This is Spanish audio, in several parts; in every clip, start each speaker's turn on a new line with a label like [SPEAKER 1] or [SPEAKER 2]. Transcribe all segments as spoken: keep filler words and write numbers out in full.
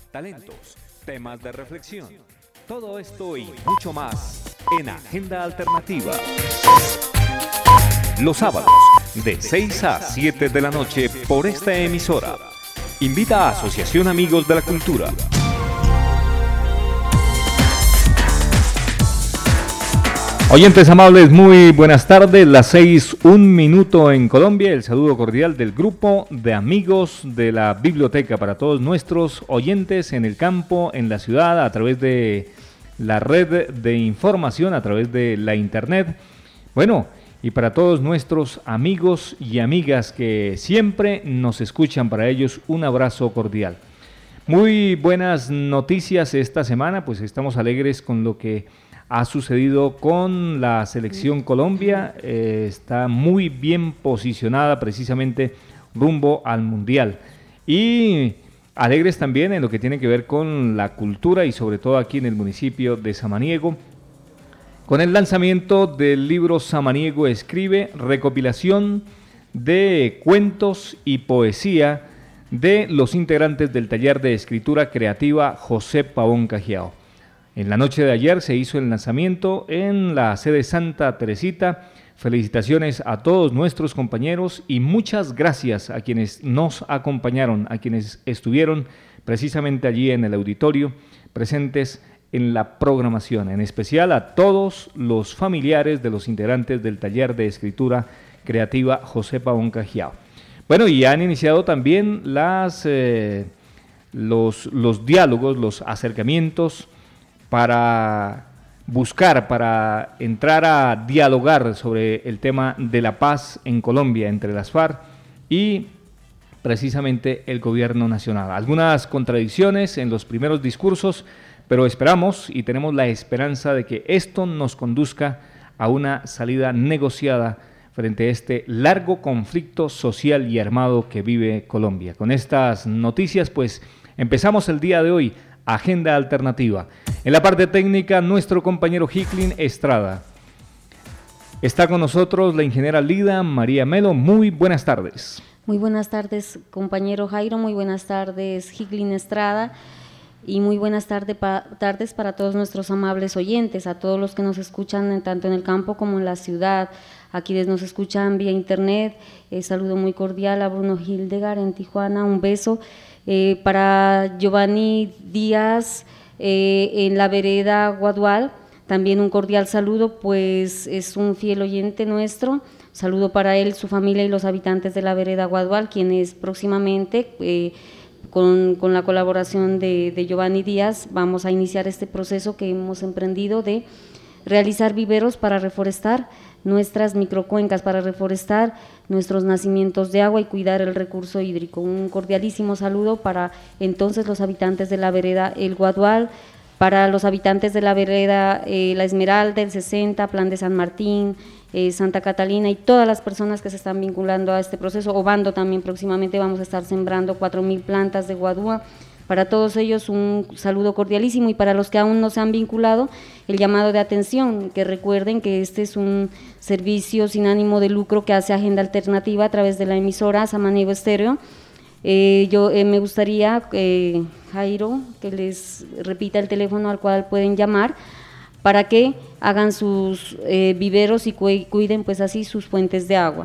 [SPEAKER 1] talentos, temas de reflexión. Todo esto y mucho más en Agenda Alternativa. Los sábados, de seis a siete de la noche por esta emisora. Invita a Asociación Amigos de la Cultura. Oyentes amables, muy buenas tardes, las seis, un minuto en Colombia. El saludo cordial del grupo de amigos de la biblioteca para todos nuestros oyentes en el campo, en la ciudad, a través de la red de información, a través de la internet. Bueno, y para todos nuestros amigos y amigas que siempre nos escuchan, para ellos un abrazo cordial. Muy buenas noticias esta semana, pues estamos alegres con lo que ha sucedido con la selección Colombia. Eh, está muy bien posicionada precisamente rumbo al Mundial. Y alegres también en lo que tiene que ver con la cultura y sobre todo aquí en el municipio de Samaniego, con el lanzamiento del libro Samaniego Escribe, recopilación de cuentos y poesía de los integrantes del taller de escritura creativa José Pavón Cajiao. En la noche de ayer se hizo el lanzamiento en la sede Santa Teresita. Felicitaciones a todos nuestros compañeros y muchas gracias a quienes nos acompañaron, a quienes estuvieron precisamente allí en el auditorio, presentes en la programación, en especial a todos los familiares de los integrantes del taller de escritura creativa José Pavón Cajiao. Bueno, y han iniciado también las, eh, los, los diálogos, los acercamientos para buscar, para entrar a dialogar sobre el tema de la paz en Colombia entre las FARC y precisamente el gobierno nacional. Algunas contradicciones en los primeros discursos, pero esperamos y tenemos la esperanza de que esto nos conduzca a una salida negociada frente a este largo conflicto social y armado que vive Colombia. Con estas noticias, pues, empezamos el día de hoy, Agenda Alternativa. En la parte técnica, nuestro compañero Hicklin Estrada. Está con nosotros la ingeniera Lida María Melo. Muy buenas tardes.
[SPEAKER 2] Muy buenas tardes, compañero Jairo. Muy buenas tardes, Hicklin Estrada. Y muy buenas tarde pa, tardes para todos nuestros amables oyentes, a todos los que nos escuchan tanto en el campo como en la ciudad, a quienes nos escuchan vía internet. Eh, saludo muy cordial a Bruno Hildegard en Tijuana, un beso. Eh, para Giovanni Díaz eh, en la vereda Guadual, también un cordial saludo, pues es un fiel oyente nuestro. Saludo para él, su familia y los habitantes de la vereda Guadual, quienes próximamente, eh, con, con la colaboración de, de Giovanni Díaz, vamos a iniciar este proceso que hemos emprendido de realizar viveros para reforestar nuestras microcuencas, para reforestar nuestros nacimientos de agua y cuidar el recurso hídrico. Un cordialísimo saludo para entonces los habitantes de la vereda El Guadual, para los habitantes de la vereda eh, La Esmeralda, el sesenta, Plan de San Martín, eh, Santa Catalina y todas las personas que se están vinculando a este proceso. Obando también próximamente vamos a estar sembrando cuatro mil plantas de guadúa. Para todos ellos un saludo cordialísimo y para los que aún no se han vinculado, el llamado de atención, que recuerden que este es un servicio sin ánimo de lucro que hace Agenda Alternativa a través de la emisora Samaniego Estéreo. Eh, yo eh, me gustaría, eh, Jairo, que les repita el teléfono al cual pueden llamar para que hagan sus eh, viveros y cu cuiden pues así sus fuentes de agua.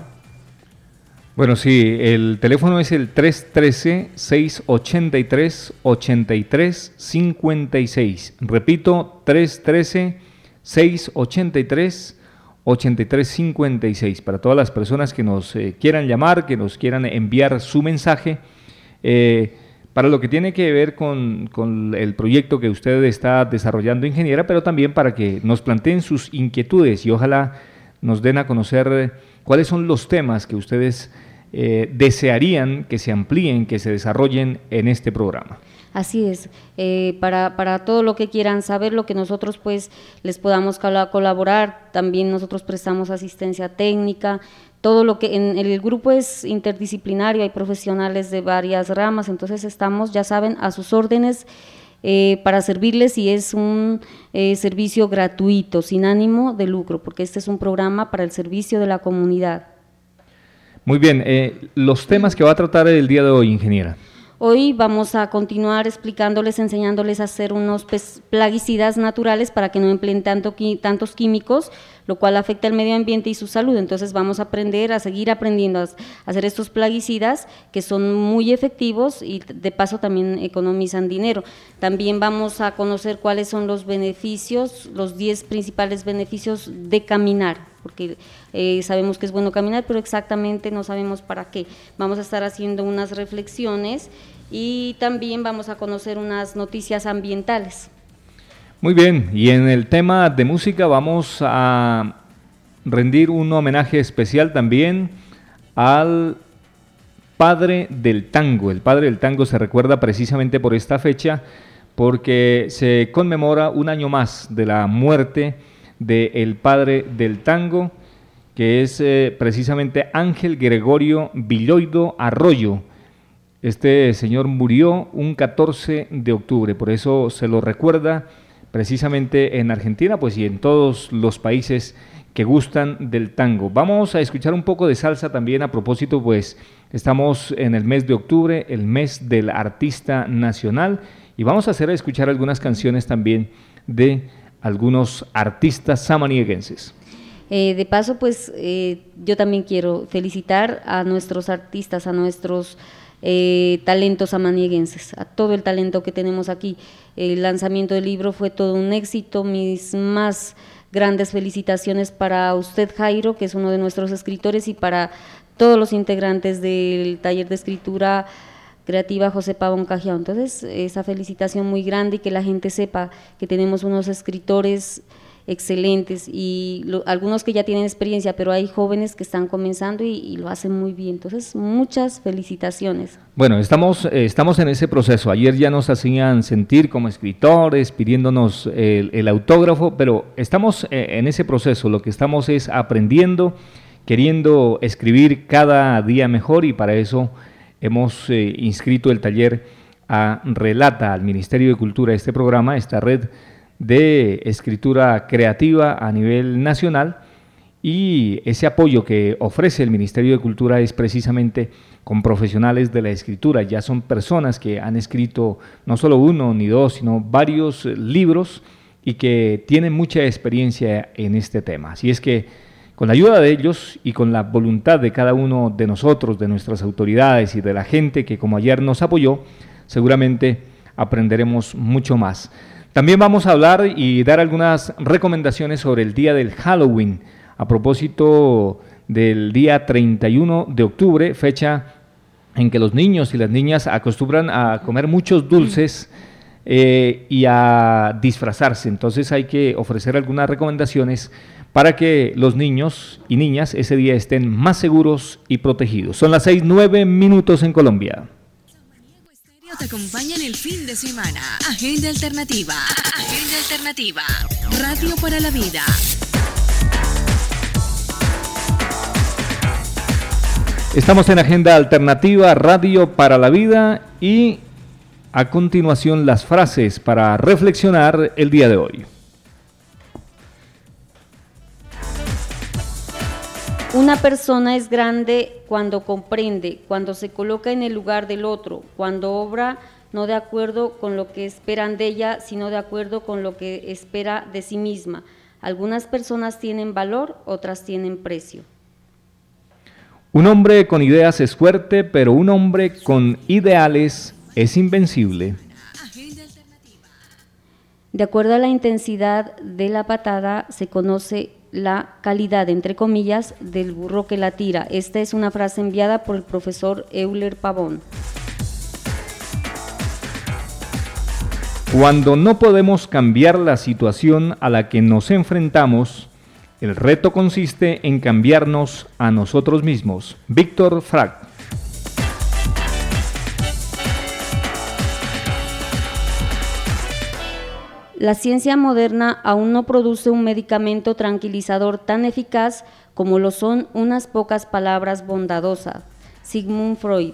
[SPEAKER 1] Bueno, sí, el teléfono es el tres uno tres, seis ocho tres, ocho tres cinco seis. Repito, tres uno tres, seis ocho tres, ocho tres cinco seis. Para todas las personas que nos eh, quieran llamar, que nos quieran enviar su mensaje, eh, para lo que tiene que ver con, con el proyecto que usted está desarrollando, ingeniera, pero también para que nos planteen sus inquietudes y ojalá nos den a conocer cuáles son los temas que ustedes eh, desearían que se amplíen, que se desarrollen en este programa.
[SPEAKER 2] Así es, eh, para, para todo lo que quieran saber, lo que nosotros pues les podamos colaborar, también nosotros prestamos asistencia técnica, todo lo que en el grupo es interdisciplinario, hay profesionales de varias ramas, entonces estamos, ya saben, a sus órdenes eh, para servirles y es un eh, servicio gratuito, sin ánimo de lucro, porque este es un programa para el servicio de la comunidad.
[SPEAKER 1] Muy bien, eh, los temas que va a tratar el día de hoy, ingeniera.
[SPEAKER 2] Hoy vamos a continuar explicándoles, enseñándoles a hacer unos plaguicidas naturales para que no empleen tanto, tantos químicos, lo cual afecta el medio ambiente y su salud. Entonces vamos a aprender, a seguir aprendiendo a hacer estos plaguicidas que son muy efectivos y de paso también economizan dinero. También vamos a conocer cuáles son los beneficios, los diez principales beneficios de caminar, porque eh, sabemos que es bueno caminar, pero exactamente no sabemos para qué. Vamos a estar haciendo unas reflexiones y también vamos a conocer unas noticias ambientales.
[SPEAKER 1] Muy bien, y en el tema de música vamos a rendir un homenaje especial también al padre del tango. El padre del tango se recuerda precisamente por esta fecha, porque se conmemora un año más de la muerte del padre del tango, que es eh, precisamente Ángel Gregorio Villoido Arroyo. Este señor murió un catorce de octubre, por eso se lo recuerda precisamente en Argentina, pues y en todos los países que gustan del tango. Vamos a escuchar un poco de salsa también a propósito, pues estamos en el mes de octubre, el mes del artista nacional, y vamos a hacer a escuchar algunas canciones también de algunos artistas samanieguenses.
[SPEAKER 2] Eh, de paso, pues eh, yo también quiero felicitar a nuestros artistas, a nuestros eh, talentos samanieguenses, a todo el talento que tenemos aquí. El lanzamiento del libro fue todo un éxito, mis más grandes felicitaciones para usted, Jairo, que es uno de nuestros escritores, y para todos los integrantes del taller de escritura creativa José Pavón Cajiao. Entonces, esa felicitación muy grande y que la gente sepa que tenemos unos escritores excelentes y lo, algunos que ya tienen experiencia, pero hay jóvenes que están comenzando y, y lo hacen muy bien. Entonces, muchas felicitaciones.
[SPEAKER 1] Bueno, estamos, eh, estamos en ese proceso. Ayer ya nos hacían sentir como escritores, pidiéndonos el, el autógrafo, pero estamos eh, en ese proceso. Lo que estamos es aprendiendo, queriendo escribir cada día mejor, y para eso hemos eh, inscrito el taller a Relata, al Ministerio de Cultura, este programa, esta red de escritura creativa a nivel nacional, y ese apoyo que ofrece el Ministerio de Cultura es precisamente con profesionales de la escritura. Ya son personas que han escrito no solo uno ni dos, sino varios libros y que tienen mucha experiencia en este tema. Así es que con la ayuda de ellos y con la voluntad de cada uno de nosotros, de nuestras autoridades y de la gente que como ayer nos apoyó, seguramente aprenderemos mucho más. También vamos a hablar y dar algunas recomendaciones sobre el día del Halloween, a propósito del día treinta y uno de octubre, fecha en que los niños y las niñas acostumbran a comer muchos dulces eh, y a disfrazarse. Entonces hay que ofrecer algunas recomendaciones para que los niños y niñas ese día estén más seguros y protegidos. Son las seis, nueve minutos en Colombia.
[SPEAKER 3] Te acompaña en el fin de semana. Agenda Alternativa. Agenda Alternativa. Radio para la Vida.
[SPEAKER 1] Estamos en Agenda Alternativa, Radio para la Vida, y a continuación las frases para reflexionar el día de hoy.
[SPEAKER 2] Una persona es grande cuando comprende, cuando se coloca en el lugar del otro, cuando obra no de acuerdo con lo que esperan de ella, sino de acuerdo con lo que espera de sí misma. Algunas personas tienen valor, otras tienen precio.
[SPEAKER 1] Un hombre con ideas es fuerte, pero un hombre con ideales es invencible.
[SPEAKER 2] De acuerdo a la intensidad de la patada, se conoce la calidad, entre comillas, del burro que la tira. Esta es una frase enviada por el profesor Euler Pavón.
[SPEAKER 1] Cuando no podemos cambiar la situación a la que nos enfrentamos, el reto consiste en cambiarnos a nosotros mismos. Víctor Frank.
[SPEAKER 2] La ciencia moderna aún no produce un medicamento tranquilizador tan eficaz como lo son unas pocas palabras bondadosas. Sigmund Freud.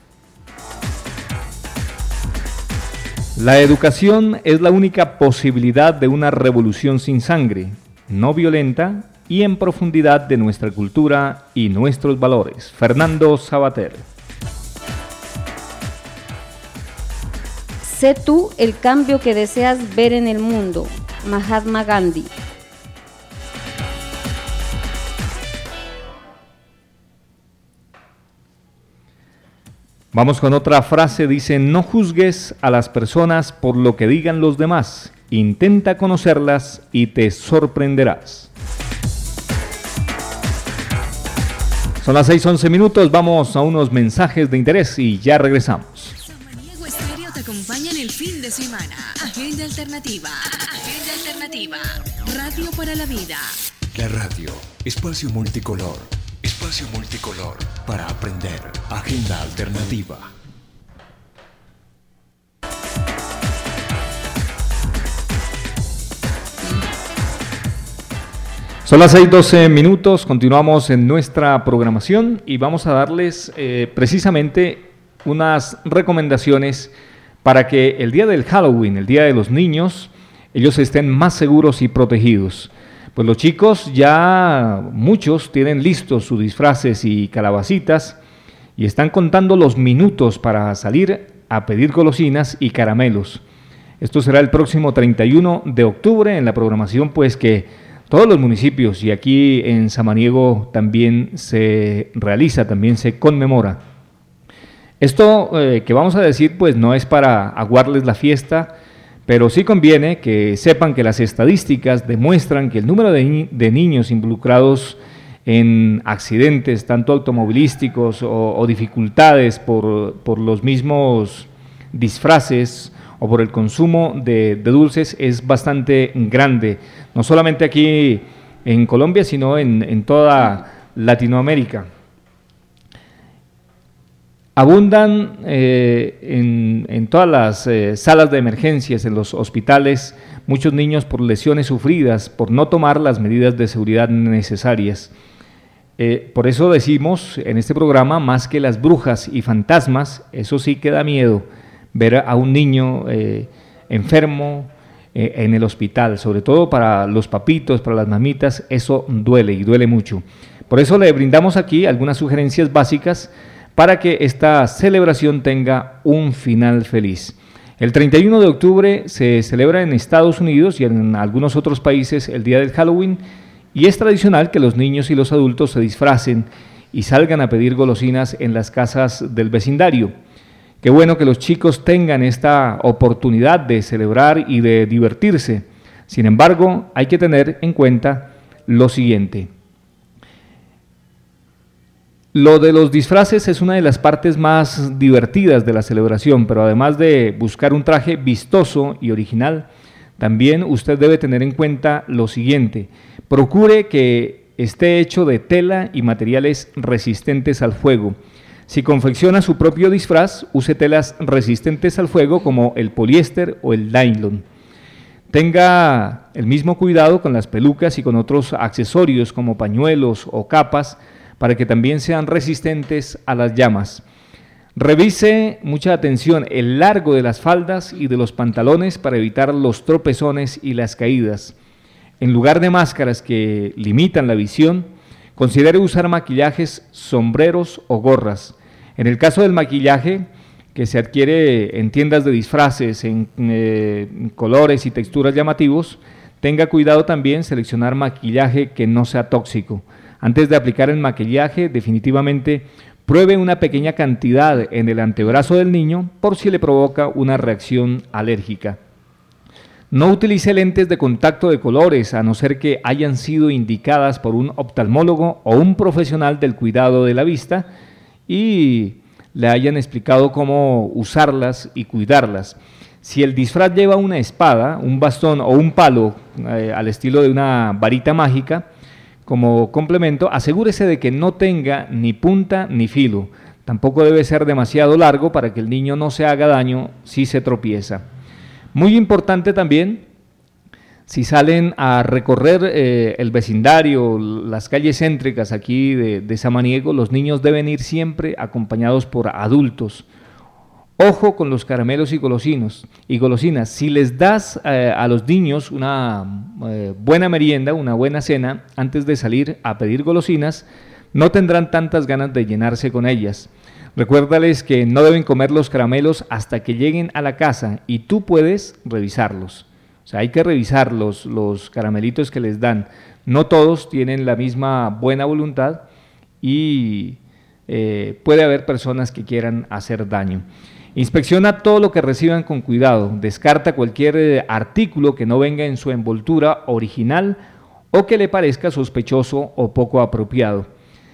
[SPEAKER 1] La educación es la única posibilidad de una revolución sin sangre, no violenta y en profundidad de nuestra cultura y nuestros valores. Fernando Sabater.
[SPEAKER 2] Sé tú el cambio que deseas ver en el mundo. Mahatma Gandhi.
[SPEAKER 1] Vamos con otra frase, dice: no juzgues a las personas por lo que digan los demás, intenta conocerlas y te sorprenderás. Son las seis once minutos, vamos a unos mensajes de interés y ya regresamos.
[SPEAKER 3] Samaniego Estéreo te acompaña en el fin de semana. Agenda Alternativa. Agenda Alternativa. Radio para la vida.
[SPEAKER 4] La radio, espacio multicolor. Espacio multicolor para aprender. Agenda Alternativa.
[SPEAKER 1] Son las seis doce minutos, continuamos en nuestra programación y vamos a darles eh, precisamente unas recomendaciones para que el día del Halloween, el día de los niños, ellos estén más seguros y protegidos. Pues los chicos ya muchos tienen listos sus disfraces y calabacitas y están contando los minutos para salir a pedir golosinas y caramelos. Esto será el próximo treinta y uno de octubre en la programación, pues que todos los municipios y aquí en Samaniego también se realiza, también se conmemora. Esto eh, que vamos a decir pues no es para aguarles la fiesta, pero sí conviene que sepan que las estadísticas demuestran que el número de, ni- de niños involucrados en accidentes, tanto automovilísticos o, o dificultades por, por los mismos disfraces o por el consumo de, de dulces es bastante grande, no solamente aquí en Colombia, sino en, en toda Latinoamérica. Abundan eh, en, en todas las eh, salas de emergencias, en los hospitales, muchos niños por lesiones sufridas, por no tomar las medidas de seguridad necesarias. Eh, por eso decimos en este programa, más que las brujas y fantasmas, eso sí que da miedo, ver a un niño eh, enfermo eh, en el hospital, sobre todo para los papitos, para las mamitas, eso duele y duele mucho. Por eso le brindamos aquí algunas sugerencias básicas para que esta celebración tenga un final feliz. El treinta y uno de octubre se celebra en Estados Unidos y en algunos otros países el día del Halloween, y es tradicional que los niños y los adultos se disfracen y salgan a pedir golosinas en las casas del vecindario. Qué bueno que los chicos tengan esta oportunidad de celebrar y de divertirse. Sin embargo, hay que tener en cuenta lo siguiente. Lo de los disfraces es una de las partes más divertidas de la celebración, pero además de buscar un traje vistoso y original, también usted debe tener en cuenta lo siguiente. Procure que esté hecho de tela y materiales resistentes al fuego. Si confecciona su propio disfraz, use telas resistentes al fuego como el poliéster o el nylon. Tenga el mismo cuidado con las pelucas y con otros accesorios como pañuelos o capas, para que también sean resistentes a las llamas. Revise, mucha atención, el largo de las faldas y de los pantalones para evitar los tropezones y las caídas. En lugar de máscaras que limitan la visión, considere usar maquillajes, sombreros o gorras. En el caso del maquillaje, que se adquiere en tiendas de disfraces, en eh, colores y texturas llamativos, tenga cuidado también seleccionar maquillaje que no sea tóxico. Antes de aplicar el maquillaje, definitivamente pruebe una pequeña cantidad en el antebrazo del niño por si le provoca una reacción alérgica. No utilice lentes de contacto de colores a no ser que hayan sido indicadas por un oftalmólogo o un profesional del cuidado de la vista y le hayan explicado cómo usarlas y cuidarlas. Si el disfraz lleva una espada, un bastón o un palo eh, al estilo de una varita mágica, como complemento, asegúrese de que no tenga ni punta ni filo. Tampoco debe ser demasiado largo para que el niño no se haga daño si se tropieza. Muy importante también, si salen a recorrer eh, el vecindario, las calles céntricas aquí de, de Samaniego, los niños deben ir siempre acompañados por adultos. Ojo con los caramelos y golosinos y golosinas. Si les das eh, a los niños una eh, buena merienda, una buena cena, antes de salir a pedir golosinas, no tendrán tantas ganas de llenarse con ellas. Recuérdales que no deben comer los caramelos hasta que lleguen a la casa y tú puedes revisarlos. O sea, hay que revisar los, los caramelitos que les dan. No todos tienen la misma buena voluntad y eh, puede haber personas que quieran hacer daño. Inspecciona todo lo que reciban con cuidado. Descarta cualquier eh, artículo que no venga en su envoltura original o que le parezca sospechoso o poco apropiado.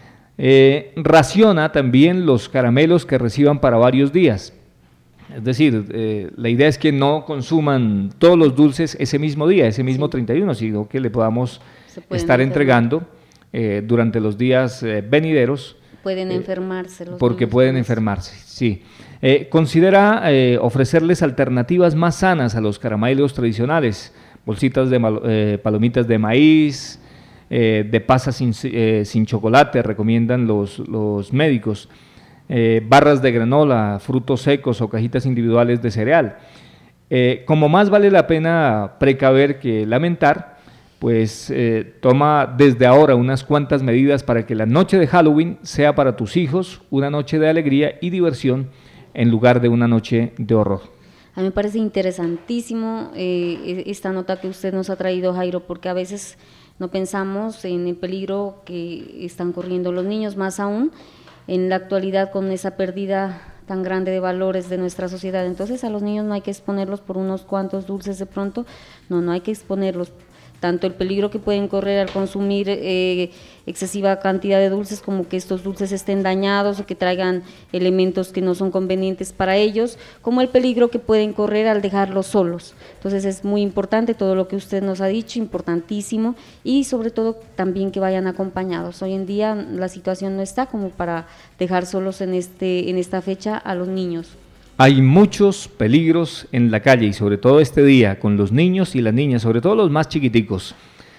[SPEAKER 1] Eh, raciona también los caramelos que reciban para varios días. Es decir, eh, la idea es que no consuman todos los dulces ese mismo día, ese mismo treinta y uno, sino que le podamos estar entregando eh, durante los días eh, venideros.
[SPEAKER 2] Pueden
[SPEAKER 1] eh,
[SPEAKER 2] enfermarse los
[SPEAKER 1] Porque
[SPEAKER 2] niños,
[SPEAKER 1] pueden enfermarse, sí. Eh, considera eh, ofrecerles alternativas más sanas a los caramelos tradicionales, bolsitas de mal, eh, palomitas de maíz, eh, de pasas sin, eh, sin chocolate, recomiendan los, los médicos, eh, barras de granola, frutos secos o cajitas individuales de cereal. Eh, como más vale la pena precaver que lamentar, pues eh, toma desde ahora unas cuantas medidas para que la noche de Halloween sea para tus hijos una noche de alegría y diversión en lugar de una noche de horror.
[SPEAKER 2] A mí me parece interesantísimo eh, esta nota que usted nos ha traído, Jairo, porque a veces no pensamos en el peligro que están corriendo los niños, más aún en la actualidad con esa pérdida tan grande de valores de nuestra sociedad. Entonces a los niños no hay que exponerlos por unos cuantos dulces de pronto, no, no hay que exponerlos, tanto el peligro que pueden correr al consumir eh, excesiva cantidad de dulces, como que estos dulces estén dañados o que traigan elementos que no son convenientes para ellos, como el peligro que pueden correr al dejarlos solos. Entonces es muy importante todo lo que usted nos ha dicho, importantísimo, y sobre todo también que vayan acompañados. Hoy en día la situación no está como para dejar solos en, este, en esta fecha a los niños.
[SPEAKER 1] Hay muchos peligros en la calle y sobre todo este día con los niños y las niñas, sobre todo los más chiquiticos.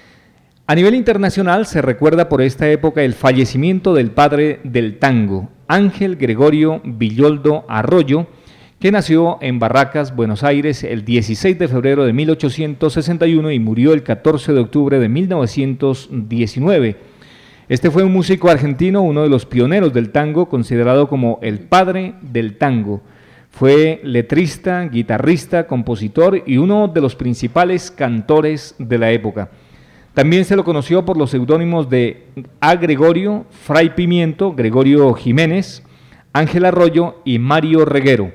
[SPEAKER 1] A nivel internacional se recuerda por esta época el fallecimiento del padre del tango, Ángel Gregorio Villoldo Arroyo, que nació en Barracas, Buenos Aires, el dieciséis de febrero de mil ochocientos sesenta y uno y murió el catorce de octubre de mil novecientos diecinueve. Este fue un músico argentino, uno de los pioneros del tango, considerado como el padre del tango. Fue letrista, guitarrista, compositor y uno de los principales cantores de la época. También se lo conoció por los seudónimos de A. Gregorio, Fray Pimiento, Gregorio Jiménez, Ángel Arroyo y Mario Reguero.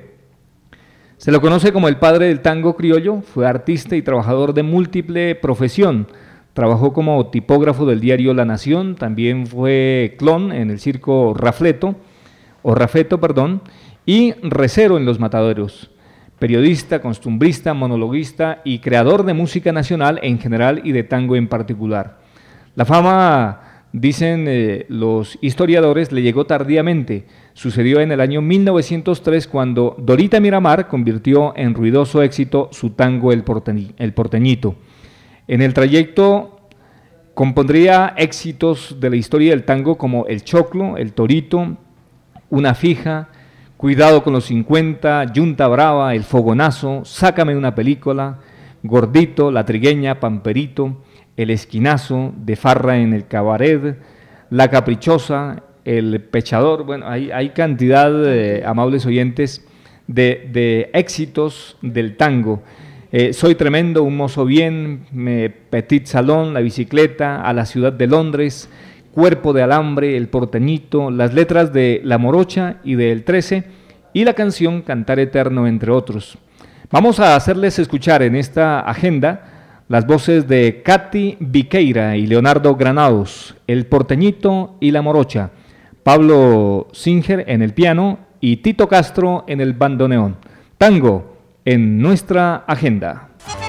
[SPEAKER 1] Se lo conoce como el padre del tango criollo, fue artista y trabajador de múltiple profesión. Trabajó como tipógrafo del diario La Nación, también fue clon en el circo Rafleto, o Rafeto, perdón, y recero en los mataderos, periodista, costumbrista, monologuista y creador de música nacional en general y de tango en particular. La fama, dicen eh, los historiadores, le llegó tardíamente. Sucedió en el año mil novecientos tres cuando Dorita Miramar convirtió en ruidoso éxito su tango El, Porteñi, El Porteñito. En el trayecto compondría éxitos de la historia del tango como El Choclo, El Torito, Una Fija, Cuidado con los cincuenta, Yunta Brava, El Fogonazo, Sácame una película, Gordito, La Trigueña, Pamperito, El Esquinazo, De Farra en el Cabaret, La Caprichosa, El Pechador. Bueno, hay, hay cantidad, eh, amables oyentes, de, de éxitos del tango. Eh, Soy Tremendo, Un Mozo Bien, me, Petit Salón, La Bicicleta, A la Ciudad de Londres, Cuerpo de Alambre, El Porteñito, las letras de La Morocha y de El trece y la canción Cantar Eterno, entre otros. Vamos a hacerles escuchar en esta agenda las voces de Katy Viqueira y Leonardo Granados, El Porteñito y La Morocha, Pablo Singer en el piano y Tito Castro en el bandoneón. Tango en nuestra agenda.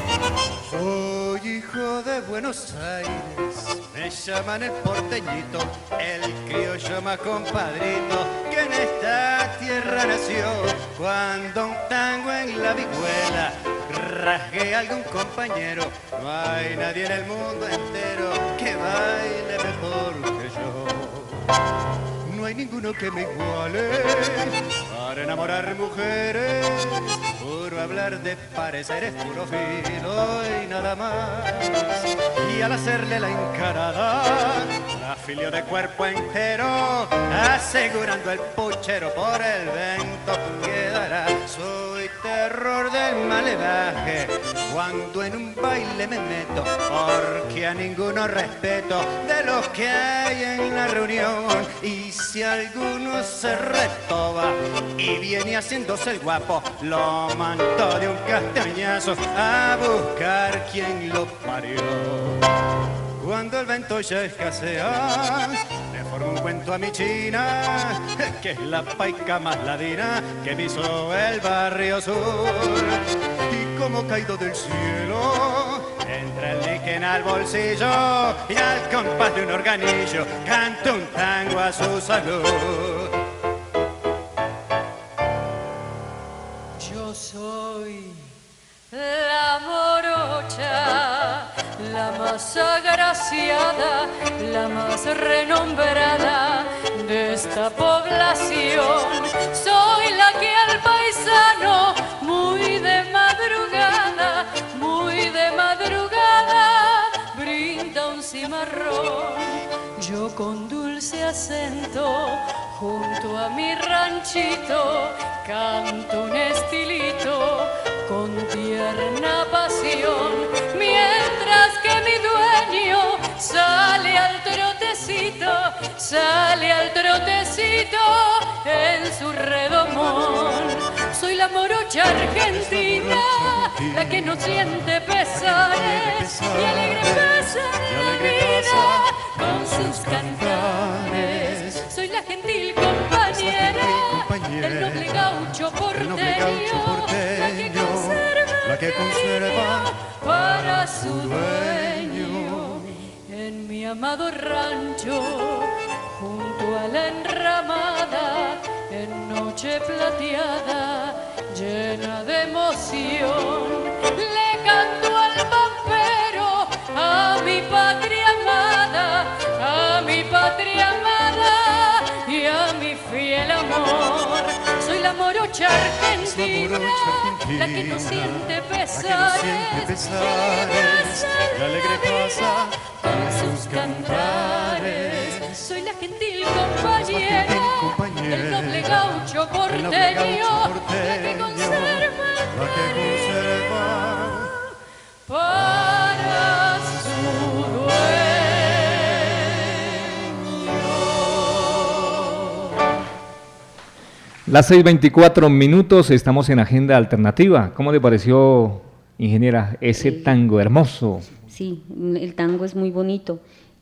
[SPEAKER 5] Soy hijo de Buenos Aires, me llaman el porteñito, el criollo más compadrito que en esta tierra nació. Cuando un tango en la vihuela rasgue a algún compañero, no hay nadie en el mundo entero que baile mejor que yo. No hay ninguno que me iguale para enamorar mujeres, puro hablar de pareceres, puro filo y nada más. Y al hacerle la encarada, la auxilio de cuerpo entero, asegurando el puchero por el vento quedará. Soy terror del malevaje cuando en un baile me meto, porque a ninguno respeto de los que hay en la reunión. Y si alguno se retoba y viene haciéndose el guapo, lo mando de un castañazo a buscar quien lo parió. Cuando el vento ya escasea, le formo un cuento a mi china, que es la paica más ladina que me hizo el barrio sur. Y como caído del cielo, entra el líquen al bolsillo y al compás de un organillo canta un tango a su salud.
[SPEAKER 6] Yo soy la morocha, la más agraciada, la más renombrada de esta población. Soy la que al paisano, muy de madrugada, muy de madrugada, brinda un cimarrón. Yo con dulce acento, junto a mi ranchito, canto un estilito con tierna pasión, mientras que mi dueño sale al trotecito, sale al trotecito en su redomón. Soy la morocha argentina, la que no siente pesares y alegre pasa la vida con sus cantares. Soy la gentil compañera del noble gaucho porteño, la que conserva para su dueño. En mi amado rancho, junto a la enramada, en noche plateada, llena de emoción, le canto al pampero, a mi patria amada, a mi patria amada y a mi fiel amor. Soy la morocha argentina, la que no siente pesares, y alegre pasa con sus cantares. Soy la gentil compañera del noble gaucho porteño, la que conserva para su dueño.
[SPEAKER 1] Las seis veinticuatro minutos, estamos en Agenda Alternativa. ¿Cómo le pareció, ingeniera, ese tango hermoso?
[SPEAKER 2] Sí, el tango es muy bonito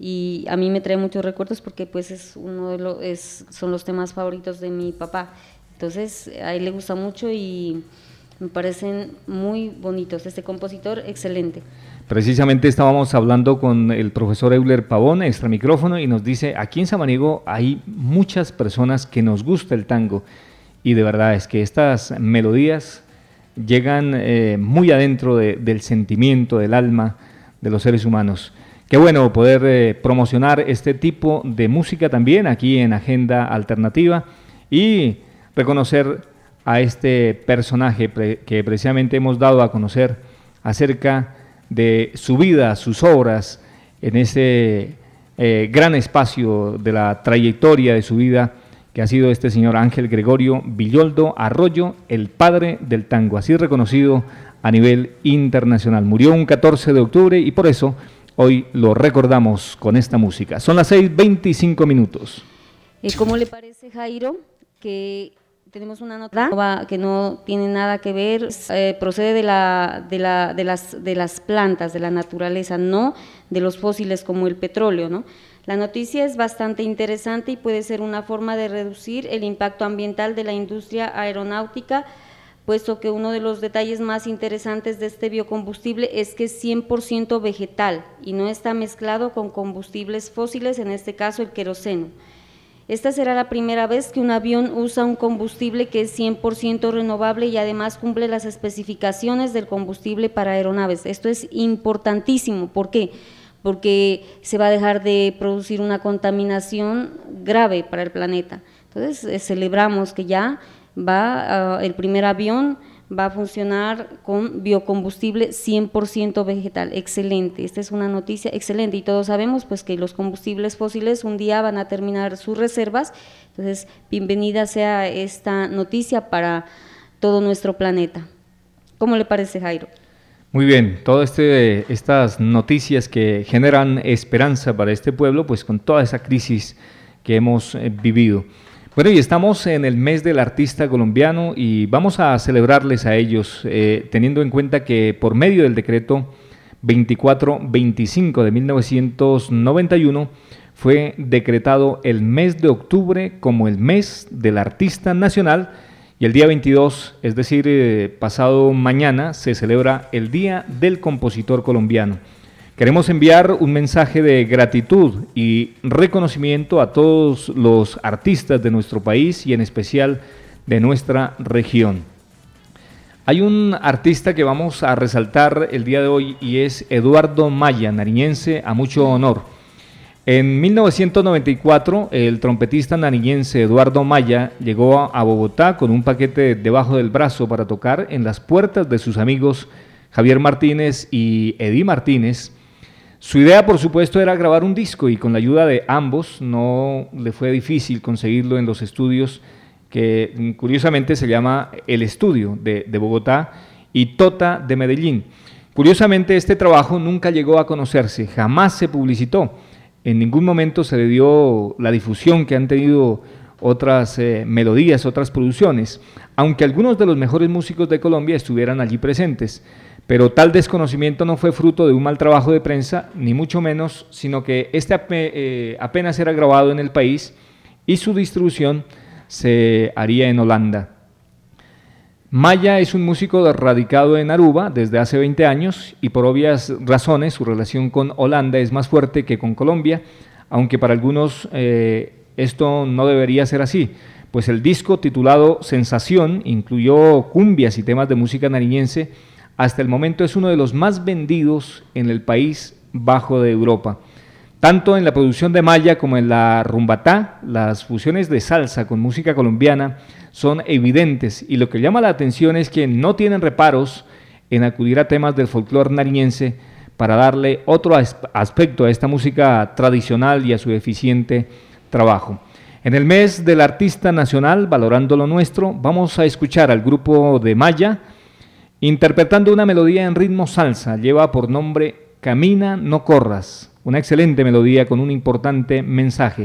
[SPEAKER 2] y a mí me trae muchos recuerdos porque pues es uno de los, es, son los temas favoritos de mi papá. Entonces a él le gusta mucho y me parecen muy bonitos. Este compositor, excelente.
[SPEAKER 1] Precisamente estábamos hablando con el profesor Euler Pavón, extra micrófono, y nos dice, aquí en Samaniego hay muchas personas que nos gusta el tango. Y de verdad es que estas melodías llegan eh, muy adentro de, del sentimiento, del alma de los seres humanos. Qué bueno poder eh, promocionar este tipo de música también aquí en Agenda Alternativa y reconocer a este personaje pre- que precisamente hemos dado a conocer acerca de su vida, sus obras, en ese eh, gran espacio de la trayectoria de su vida, que ha sido este señor Ángel Gregorio Villoldo Arroyo, el padre del tango, así reconocido a nivel internacional. Murió un catorce de octubre y por eso hoy lo recordamos con esta música. Son las seis veinticinco minutos.
[SPEAKER 2] Eh, ¿Cómo le parece, Jairo, que tenemos una nota que no tiene nada que ver, eh, procede de, la, de, la, de, las, de las plantas, de la naturaleza, no de los fósiles como el petróleo, ¿no? La noticia es bastante interesante y puede ser una forma de reducir el impacto ambiental de la industria aeronáutica, puesto que uno de los detalles más interesantes de este biocombustible es que es cien por ciento vegetal y no está mezclado con combustibles fósiles, en este caso el queroseno. Esta será la primera vez que un avión usa un combustible que es cien por ciento renovable y además cumple las especificaciones del combustible para aeronaves. Esto es importantísimo. ¿Por qué? Porque se va a dejar de producir una contaminación grave para el planeta. Entonces, eh, celebramos que ya va, uh, el primer avión va a funcionar con biocombustible cien por ciento vegetal. Excelente, esta es una noticia excelente y todos sabemos pues que los combustibles fósiles un día van a terminar sus reservas, entonces bienvenida sea esta noticia para todo nuestro planeta. ¿Cómo le parece, Jairo?
[SPEAKER 1] Muy bien, todas este, estas noticias que generan esperanza para este pueblo, pues con toda esa crisis que hemos eh, vivido. Bueno, y estamos en el mes del artista colombiano y vamos a celebrarles a ellos, eh, teniendo en cuenta que por medio del decreto veinticuatro veinticinco de mil novecientos noventa y uno fue decretado el mes de octubre como el mes del artista nacional y el día veintidós, es decir, eh, pasado mañana, se celebra el Día del Compositor Colombiano. Queremos enviar un mensaje de gratitud y reconocimiento a todos los artistas de nuestro país y en especial de nuestra región. Hay un artista que vamos a resaltar el día de hoy y es Eduardo Maya, nariñense a mucho honor. En mil novecientos noventa y cuatro, el trompetista nariñense Eduardo Maya llegó a Bogotá con un paquete debajo del brazo para tocar en las puertas de sus amigos Javier Martínez y Eddie Martínez. Su idea, por supuesto, era grabar un disco y con la ayuda de ambos no le fue difícil conseguirlo en los estudios que curiosamente se llama El Estudio de, de Bogotá y Tota de Medellín. Curiosamente, este trabajo nunca llegó a conocerse, jamás se publicitó, en ningún momento se le dio la difusión que han tenido otras eh, melodías, otras producciones, aunque algunos de los mejores músicos de Colombia estuvieran allí presentes. Pero tal desconocimiento no fue fruto de un mal trabajo de prensa, ni mucho menos, sino que este eh, apenas era grabado en el país y su distribución se haría en Holanda. Maya es un músico radicado en Aruba desde hace veinte años y por obvias razones su relación con Holanda es más fuerte que con Colombia, aunque para algunos eh, esto no debería ser así, pues el disco titulado Sensación incluyó cumbias y temas de música nariñense. Hasta el momento es uno de los más vendidos en el país bajo de Europa. Tanto en la producción de Maya como en la rumbatá, las fusiones de salsa con música colombiana son evidentes y lo que llama la atención es que no tienen reparos en acudir a temas del folclore nariñense para darle otro aspecto a esta música tradicional y a su eficiente trabajo. En el mes del artista nacional, valorando lo nuestro, vamos a escuchar al grupo de Maya interpretando una melodía en ritmo salsa, lleva por nombre Camina, no corras, una excelente melodía con un importante mensaje.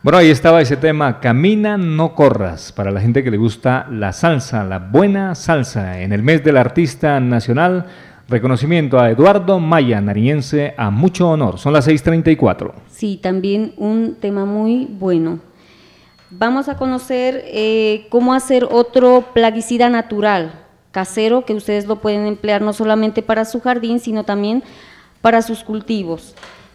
[SPEAKER 1] Bueno, ahí estaba ese tema, camina, no corras, para la gente que le gusta la salsa, la buena salsa, en el mes del artista nacional. Reconocimiento a Eduardo Maya, nariñense, a mucho honor. Son las seis treinta y cuatro.
[SPEAKER 2] Sí, también un tema muy bueno. Vamos a conocer eh, cómo hacer otro plaguicida natural, casero, que ustedes lo pueden emplear no solamente para su jardín, sino también para sus cultivos.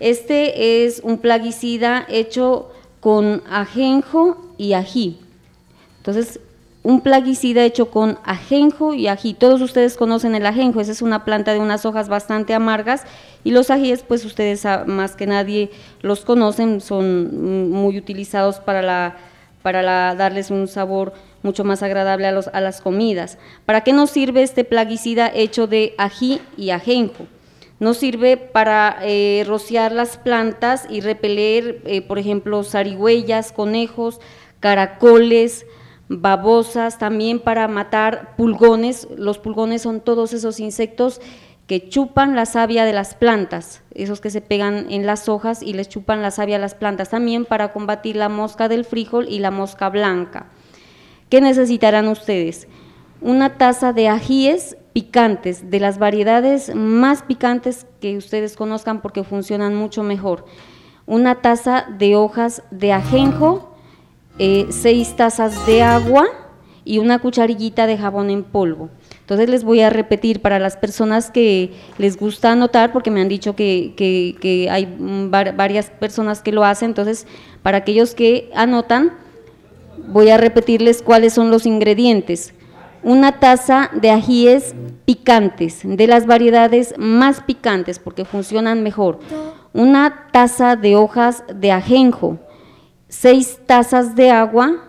[SPEAKER 2] Este es un plaguicida hecho con ajenjo y ají. Entonces, un plaguicida hecho con ajenjo y ají. Todos ustedes conocen el ajenjo, esa es una planta de unas hojas bastante amargas, y los ajíes, pues ustedes más que nadie los conocen, son muy utilizados para, la, para la, darles un sabor mucho más agradable a, los, a las comidas. ¿Para qué nos sirve este plaguicida hecho de ají y ajenjo? Nos sirve para eh, rociar las plantas y repeler, eh, por ejemplo, zarigüeyas, conejos, caracoles, babosas, también para matar pulgones. Los pulgones son todos esos insectos que chupan la savia de las plantas, esos que se pegan en las hojas y les chupan la savia a las plantas, también para combatir la mosca del frijol y la mosca blanca. ¿Qué necesitarán ustedes? Una taza de ajíes picantes, de las variedades más picantes que ustedes conozcan porque funcionan mucho mejor. Una taza de hojas de ajenjo, Eh, seis tazas de agua y una cucharillita de jabón en polvo. Entonces les voy a repetir para las personas que les gusta anotar, porque me han dicho que, que, que hay var, varias personas que lo hacen. Entonces, para aquellos que anotan, voy a repetirles cuáles son los ingredientes. Una taza de ajíes picantes, de las variedades más picantes porque funcionan mejor. Una taza de hojas de ajenjo, seis tazas de agua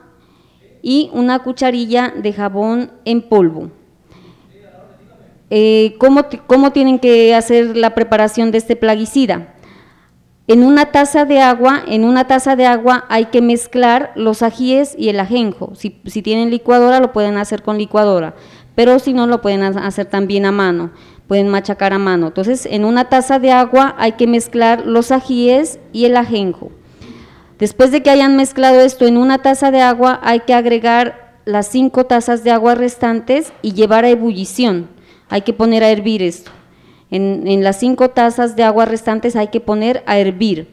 [SPEAKER 2] y una cucharilla de jabón en polvo. Eh, ¿cómo, ¿Cómo tienen que hacer la preparación de este plaguicida? En una taza de agua, en una taza de agua hay que mezclar los ajíes y el ajenjo. Si, si tienen licuadora lo pueden hacer con licuadora, pero si no lo pueden hacer también a mano, pueden machacar a mano. Entonces, en una taza de agua hay que mezclar los ajíes y el ajenjo. Después de que hayan mezclado esto en una taza de agua, hay que agregar las cinco tazas de agua restantes y llevar a ebullición. Hay que poner a hervir esto. En, en las cinco tazas de agua restantes hay que poner a hervir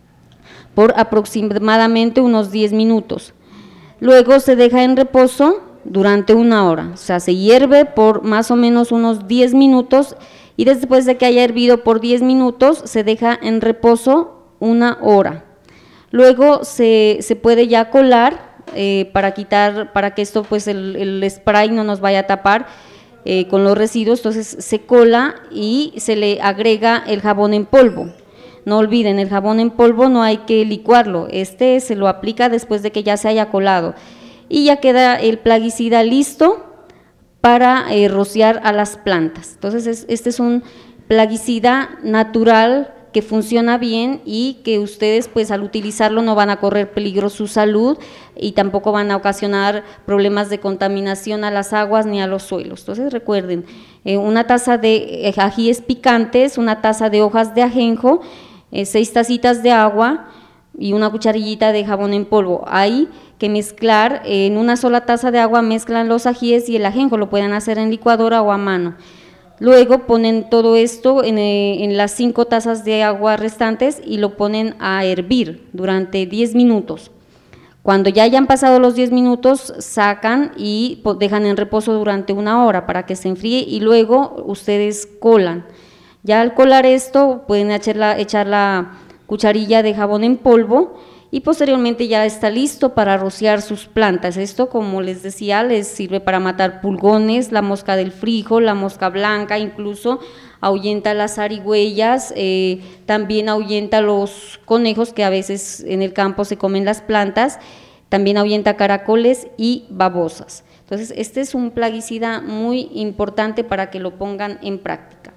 [SPEAKER 2] por aproximadamente unos diez minutos. Luego se deja en reposo durante una hora, o sea, se hierve por más o menos unos diez minutos y después de que haya hervido por diez minutos se deja en reposo una hora. Luego se, se puede ya colar eh, para quitar, para que esto pues el, el spray no nos vaya a tapar eh, con los residuos. Entonces se cola y se le agrega el jabón en polvo. No olviden, el jabón en polvo no hay que licuarlo, este se lo aplica después de que ya se haya colado y ya queda el plaguicida listo para eh, rociar a las plantas. Entonces es, este es un plaguicida natural que funciona bien y que ustedes pues al utilizarlo no van a correr peligro su salud y tampoco van a ocasionar problemas de contaminación a las aguas ni a los suelos. Entonces recuerden, eh, una taza de ajíes picantes, una taza de hojas de ajenjo, eh, seis tacitas de agua y una cucharillita de jabón en polvo. Hay que mezclar, eh, en una sola taza de agua mezclan los ajíes y el ajenjo, lo pueden hacer en licuadora o a mano. Luego ponen todo esto en, eh, en las cinco tazas de agua restantes y lo ponen a hervir durante diez minutos. Cuando ya hayan pasado los diez minutos, sacan y dejan en reposo durante una hora para que se enfríe y luego ustedes colan. Ya al colar esto, pueden echar la, echar la cucharilla de jabón en polvo y posteriormente ya está listo para rociar sus plantas. Esto, como les decía, les sirve para matar pulgones, la mosca del frijol, la mosca blanca, incluso ahuyenta las zarigüeyas, eh, también ahuyenta los conejos que a veces en el campo se comen las plantas, también ahuyenta caracoles y babosas. Entonces, este es un plaguicida muy importante para que lo pongan en práctica.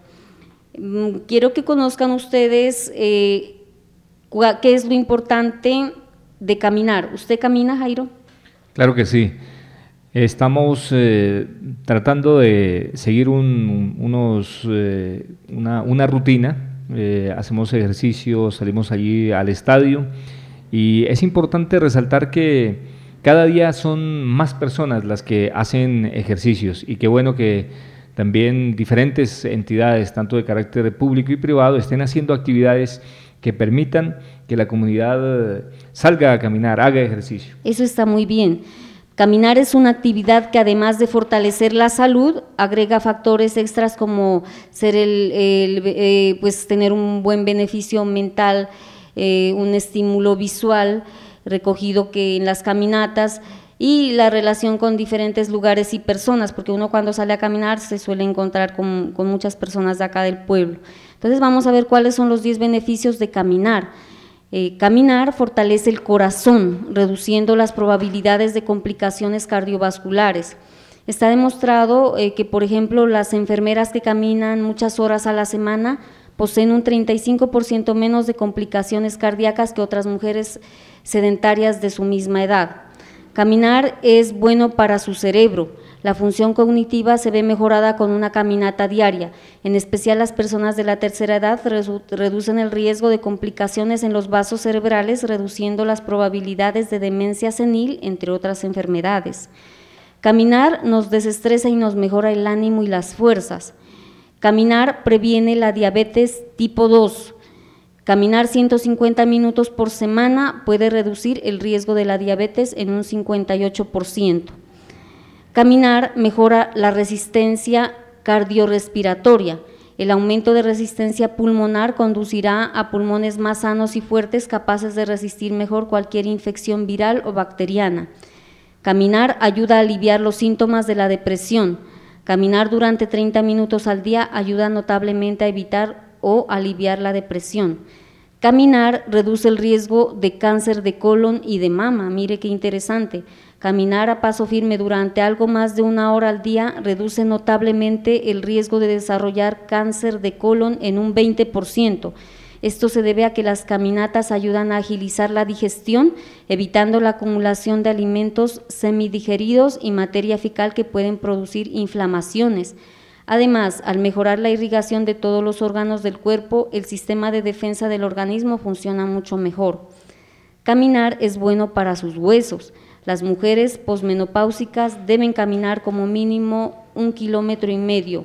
[SPEAKER 2] Quiero que conozcan ustedes eh, ¿qué es lo importante de caminar? ¿Usted camina, Jairo?
[SPEAKER 1] Claro que sí. Estamos eh, tratando de seguir un, unos, eh, una, una rutina. Eh, hacemos ejercicio, salimos allí al estadio Y es importante resaltar que cada día son más personas las que hacen ejercicios, y qué bueno que también diferentes entidades, tanto de carácter público y privado, estén haciendo actividades que permitan que la comunidad salga a caminar, haga ejercicio.
[SPEAKER 2] Eso está muy bien. Caminar es una actividad que, además de fortalecer la salud, agrega factores extras como ser el, el eh, pues tener un buen beneficio mental, eh, un estímulo visual recogido que en las caminatas, y la relación con diferentes lugares y personas, porque uno cuando sale a caminar se suele encontrar con, con muchas personas de acá del pueblo. Entonces vamos a ver cuáles son los diez beneficios de caminar. Eh, caminar fortalece el corazón, reduciendo las probabilidades de complicaciones cardiovasculares. Está demostrado eh, que, por ejemplo, las enfermeras que caminan muchas horas a la semana poseen un treinta y cinco por ciento menos de complicaciones cardíacas que otras mujeres sedentarias de su misma edad. Caminar es bueno para su cerebro. La función cognitiva se ve mejorada con una caminata diaria. En especial las personas de la tercera edad reducen el riesgo de complicaciones en los vasos cerebrales, reduciendo las probabilidades de demencia senil, entre otras enfermedades. Caminar nos desestresa y nos mejora el ánimo y las fuerzas. Caminar previene la diabetes tipo dos. Caminar ciento cincuenta minutos por semana puede reducir el riesgo de la diabetes en un cincuenta y ocho por ciento. Caminar mejora la resistencia cardiorrespiratoria. El aumento de resistencia pulmonar conducirá a pulmones más sanos y fuertes, capaces de resistir mejor cualquier infección viral o bacteriana. Caminar ayuda a aliviar los síntomas de la depresión. Caminar durante treinta minutos al día ayuda notablemente a evitar o aliviar la depresión. Caminar reduce el riesgo de cáncer de colon y de mama. Mire qué interesante. Caminar a paso firme durante algo más de una hora al día reduce notablemente el riesgo de desarrollar cáncer de colon en un veinte por ciento. Esto se debe a que las caminatas ayudan a agilizar la digestión, evitando la acumulación de alimentos semidigeridos y materia fecal que pueden producir inflamaciones. Además, al mejorar la irrigación de todos los órganos del cuerpo, el sistema de defensa del organismo funciona mucho mejor. Caminar es bueno para sus huesos. Las mujeres posmenopáusicas deben caminar como mínimo un kilómetro y medio.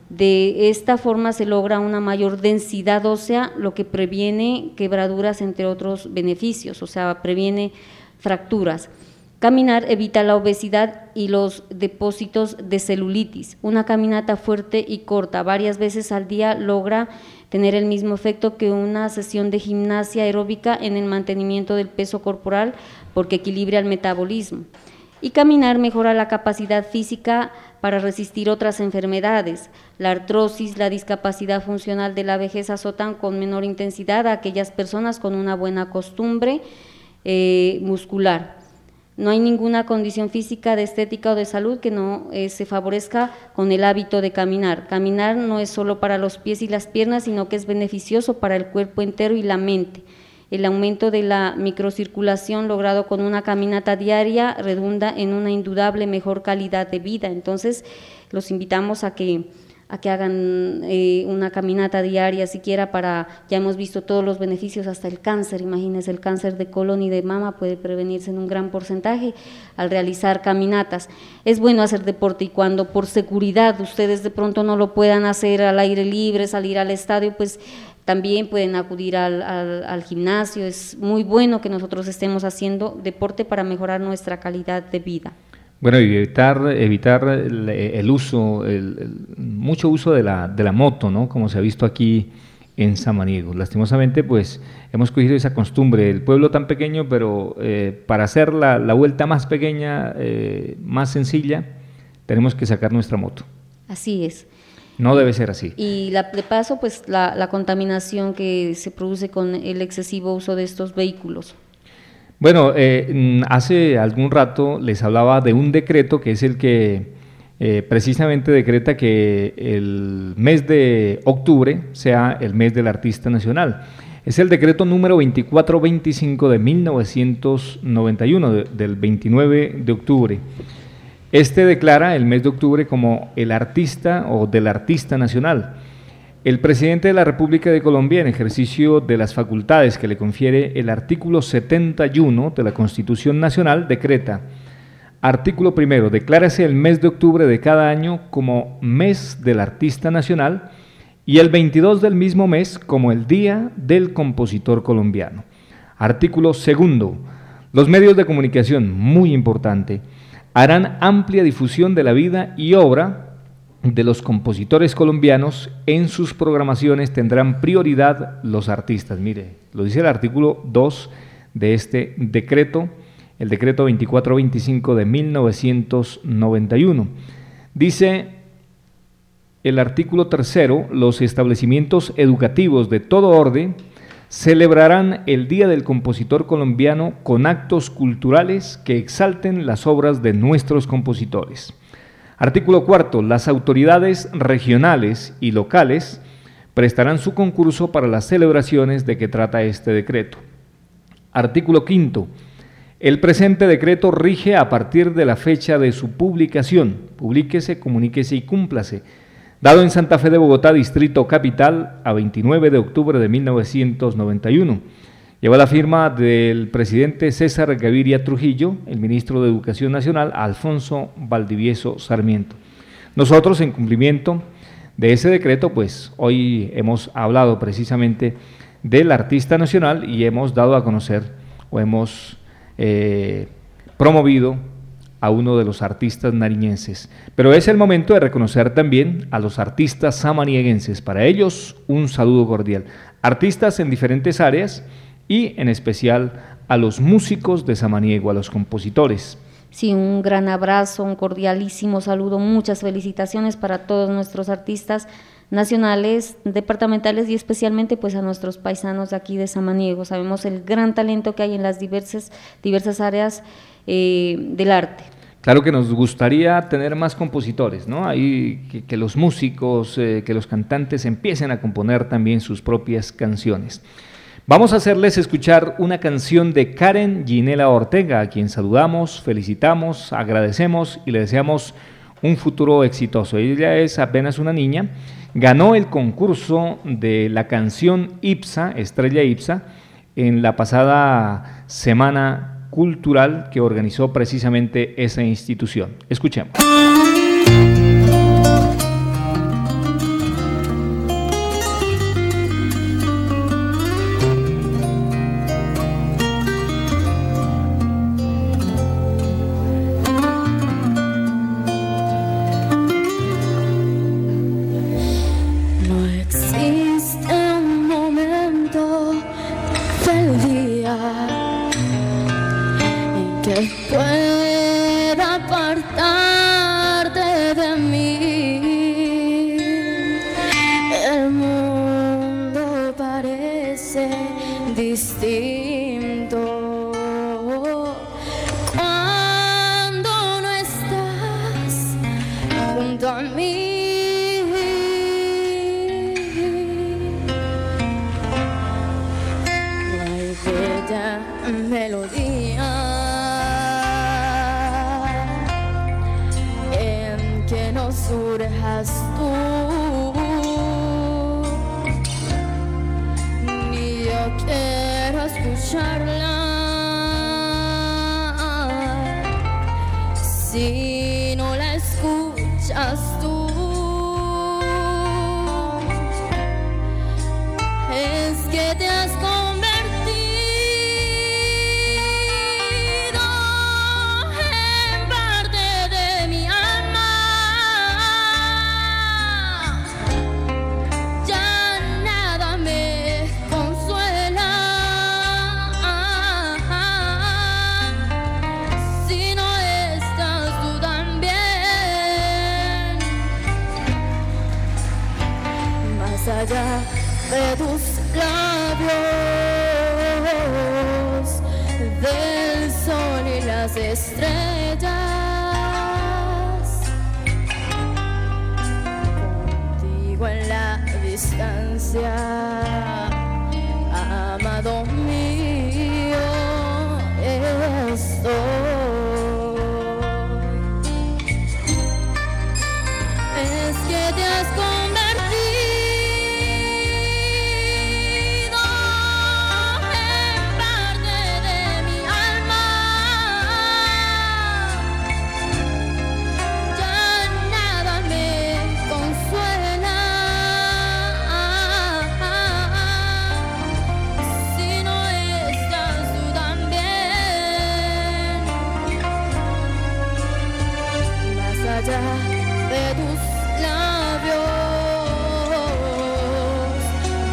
[SPEAKER 2] De esta forma se logra una mayor densidad ósea, lo que previene quebraduras, entre otros beneficios, o sea, previene fracturas. Caminar evita la obesidad y los depósitos de celulitis. Una caminata fuerte y corta varias veces al día logra tener el mismo efecto que una sesión de gimnasia aeróbica en el mantenimiento del peso corporal, porque equilibra el metabolismo. Y caminar mejora la capacidad física para resistir otras enfermedades. La artrosis, la discapacidad funcional de la vejez azotan con menor intensidad a aquellas personas con una buena costumbre eh, muscular. No hay ninguna condición física, de estética o de salud que no eh, se favorezca con el hábito de caminar. Caminar no es solo para los pies y las piernas, sino que es beneficioso para el cuerpo entero y la mente. El aumento de la microcirculación logrado con una caminata diaria redunda en una indudable mejor calidad de vida. Entonces, los invitamos a que a que hagan eh, una caminata diaria siquiera para, ya hemos visto todos los beneficios, hasta el cáncer, imagínense, el cáncer de colon y de mama puede prevenirse en un gran porcentaje al realizar caminatas. Es bueno hacer deporte, y cuando por seguridad ustedes de pronto no lo puedan hacer al aire libre, salir al estadio, pues también pueden acudir al, al, al gimnasio. Es muy bueno que nosotros estemos haciendo deporte para mejorar nuestra calidad de vida.
[SPEAKER 1] Bueno, y evitar, evitar el, el uso, el, el, mucho uso de la, de la moto, ¿no? Como se ha visto aquí en Samaniego. Lastimosamente, pues, hemos cogido esa costumbre, el pueblo tan pequeño, pero eh, para hacer la, la vuelta más pequeña, eh, más sencilla, tenemos que sacar nuestra moto.
[SPEAKER 2] Así es.
[SPEAKER 1] No debe ser así.
[SPEAKER 2] Y la, de paso, pues, la, la contaminación que se produce con el excesivo uso de estos vehículos.
[SPEAKER 1] Bueno, eh, hace algún rato les hablaba de un decreto que es el que eh, precisamente decreta que el mes de octubre sea el mes del artista nacional. Es el decreto número veinticuatro veinticinco de mil novecientos noventa y uno, de, del veintinueve de octubre. Este declara el mes de octubre como el artista o del artista nacional. El presidente de la República de Colombia, en ejercicio de las facultades que le confiere el artículo setenta y uno de la Constitución Nacional, decreta: artículo primero, declárase el mes de octubre de cada año como mes del artista nacional y el veintidós del mismo mes como el Día del Compositor Colombiano. Artículo segundo, los medios de comunicación, muy importante, harán amplia difusión de la vida y obra de los compositores colombianos. En sus programaciones tendrán prioridad los artistas. Mire, lo dice el artículo dos de este decreto, el decreto veinticuatro veinticinco de mil novecientos noventa y uno. Dice el artículo tercero: los establecimientos educativos de todo orden celebrarán el Día del Compositor Colombiano con actos culturales que exalten las obras de nuestros compositores. Artículo cuarto, las autoridades regionales y locales prestarán su concurso para las celebraciones de que trata este decreto. Artículo quinto, el presente decreto rige a partir de la fecha de su publicación. Publíquese, comuníquese y cúmplase. Dado en Santa Fe de Bogotá, Distrito Capital, a veintinueve de octubre de mil novecientos noventa y uno. Lleva la firma del presidente César Gaviria Trujillo, el ministro de Educación Nacional, Alfonso Valdivieso Sarmiento. Nosotros, en cumplimiento de ese decreto, pues hoy hemos hablado precisamente del artista nacional y hemos dado a conocer o hemos eh, promovido a uno de los artistas nariñenses. Pero es el momento de reconocer también a los artistas samanieguenses. Para ellos, un saludo cordial. Artistas en diferentes áreas, y en especial a los músicos de Samaniego, a los compositores.
[SPEAKER 2] Sí, un gran abrazo, un cordialísimo saludo, muchas felicitaciones para todos nuestros artistas nacionales, departamentales y especialmente pues a nuestros paisanos de aquí de Samaniego. Sabemos el gran talento que hay en las diversas, diversas áreas eh, del arte.
[SPEAKER 1] Claro que nos gustaría tener más compositores, ¿no? Ahí que, que los músicos, eh, que los cantantes empiecen a componer también sus propias canciones. Vamos a hacerles escuchar una canción de Karen Ginela Ortega, a quien saludamos, felicitamos, agradecemos y le deseamos un futuro exitoso. Ella es apenas una niña, ganó el concurso de la canción IPSA, Estrella IPSA, en la pasada semana cultural que organizó precisamente esa institución. Escuchemos.
[SPEAKER 7] Si no la escuchas tú, es que te has convertido en parte de mi alma. Ya nada me consuela si no estás tú también. Más allá de tus labios, del sol y las estrellas, contigo en la distancia, amado mío, estoy. Es que te has convertido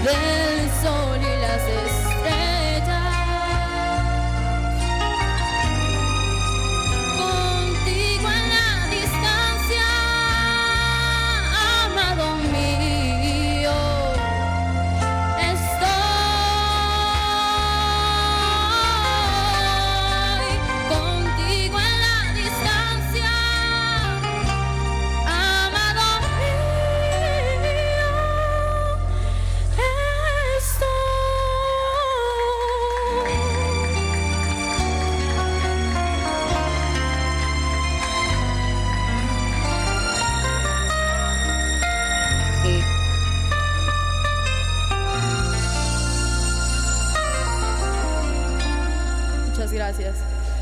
[SPEAKER 7] del sol y las estrellas. Contigo en la distancia, amado mío, estoy. Contigo en la distancia, amado mío, estoy.
[SPEAKER 2] Eh,
[SPEAKER 7] Muchas gracias.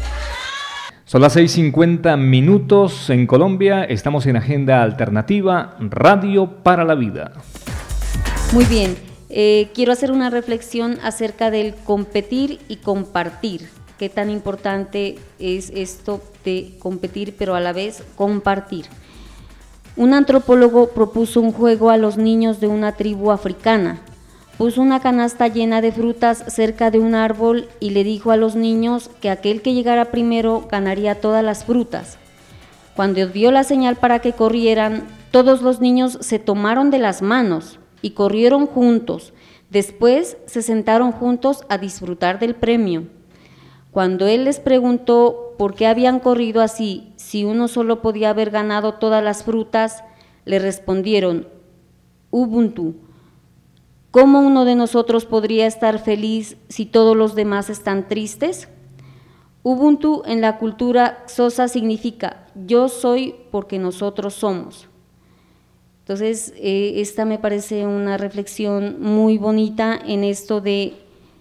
[SPEAKER 1] Son las seis cincuenta minutos en Colombia, estamos en Agenda Alternativa, Radio para la Vida.
[SPEAKER 2] Muy bien, eh, quiero hacer una reflexión acerca del competir y compartir. Qué tan importante es esto de competir, pero a la vez compartir. Un antropólogo propuso un juego a los niños de una tribu africana. Puso una canasta llena de frutas cerca de un árbol y le dijo a los niños que aquel que llegara primero ganaría todas las frutas. Cuando dio la señal para que corrieran, todos los niños se tomaron de las manos y corrieron juntos. Después se sentaron juntos a disfrutar del premio. Cuando él les preguntó por qué habían corrido así, si uno solo podía haber ganado todas las frutas, le respondieron: Ubuntu. ¿Cómo uno de nosotros podría estar feliz si todos los demás están tristes? Ubuntu en la cultura Xhosa significa yo soy porque nosotros somos. Entonces, eh, esta me parece una reflexión muy bonita en esto de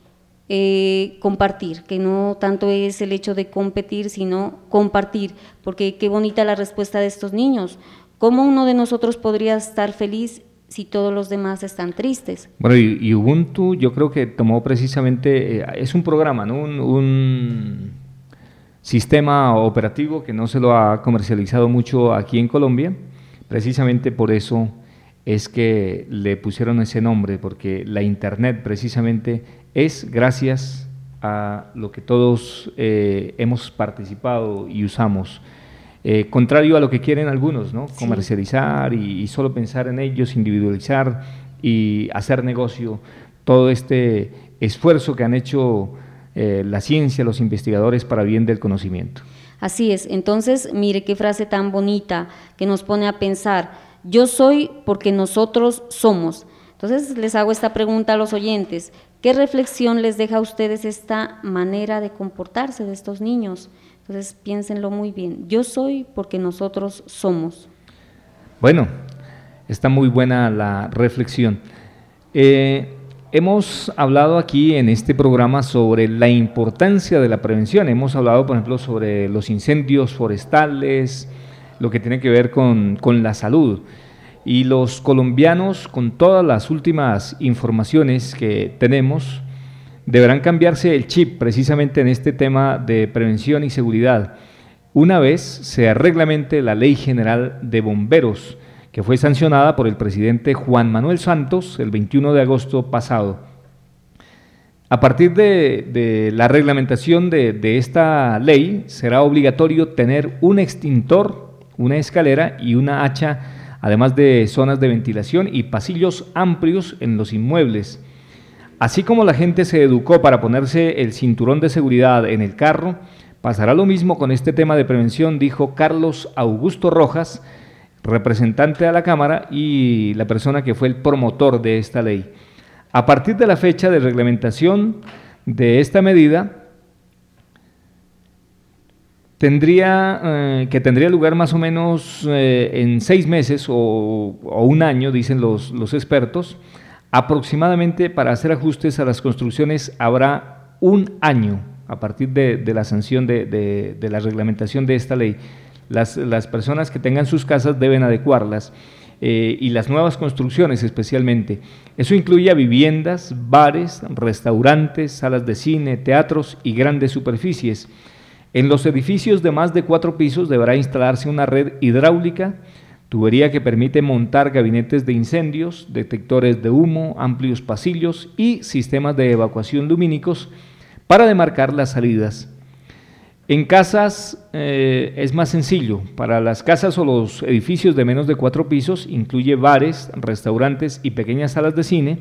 [SPEAKER 2] eh, compartir, que no tanto es el hecho de competir, sino compartir, porque qué bonita la respuesta de estos niños. ¿Cómo uno de nosotros podría estar feliz si todos los demás están tristes?
[SPEAKER 1] Bueno, y, y Ubuntu yo creo que tomó precisamente, eh, es un programa, ¿no? un, un sistema operativo que no se lo ha comercializado mucho aquí en Colombia, precisamente por eso es que le pusieron ese nombre, porque la Internet precisamente es gracias a lo que todos eh, hemos participado y usamos. Eh, contrario a lo que quieren algunos, ¿no?
[SPEAKER 2] Sí.
[SPEAKER 1] Comercializar y, y solo pensar en ellos, individualizar y hacer negocio, todo este esfuerzo que han hecho eh, la ciencia, los investigadores para bien del conocimiento.
[SPEAKER 2] Así es, entonces mire qué frase tan bonita que nos pone a pensar, yo soy porque nosotros somos. Entonces les hago esta pregunta a los oyentes, ¿qué reflexión les deja a ustedes esta manera de comportarse de estos niños? Entonces piénsenlo muy bien, yo soy porque nosotros somos.
[SPEAKER 1] Bueno, está muy buena la reflexión. Eh, hemos hablado aquí en este programa sobre la importancia de la prevención, hemos hablado por ejemplo sobre los incendios forestales, lo que tiene que ver con, con la salud, y los colombianos, con todas las últimas informaciones que tenemos, deberán cambiarse el chip precisamente en este tema de prevención y seguridad, una vez se reglamente la Ley General de Bomberos, que fue sancionada por el presidente Juan Manuel Santos el veintiuno de agosto pasado. A partir de, de la reglamentación de, de esta ley, será obligatorio tener un extintor, una escalera y una hacha, además de zonas de ventilación y pasillos amplios en los inmuebles. Así como la gente se educó para ponerse el cinturón de seguridad en el carro, pasará lo mismo con este tema de prevención, dijo Carlos Augusto Rojas, representante de la Cámara y la persona que fue el promotor de esta ley. A partir de la fecha de reglamentación de esta medida, tendría eh, que tendría lugar más o menos eh, en seis meses o, o un año, dicen los, los expertos. Aproximadamente para hacer ajustes a las construcciones habrá un año a partir de, de la sanción de, de, de la reglamentación de esta ley. Las, las personas que tengan sus casas deben adecuarlas eh, y las nuevas construcciones especialmente. Eso incluye a viviendas, bares, restaurantes, salas de cine, teatros y grandes superficies. En los edificios de más de cuatro pisos deberá instalarse una red hidráulica tubería que permite montar gabinetes de incendios, detectores de humo, amplios pasillos y sistemas de evacuación lumínicos para demarcar las salidas. En casas eh, es más sencillo. Para las casas o los edificios de menos de cuatro pisos, incluye bares, restaurantes y pequeñas salas de cine,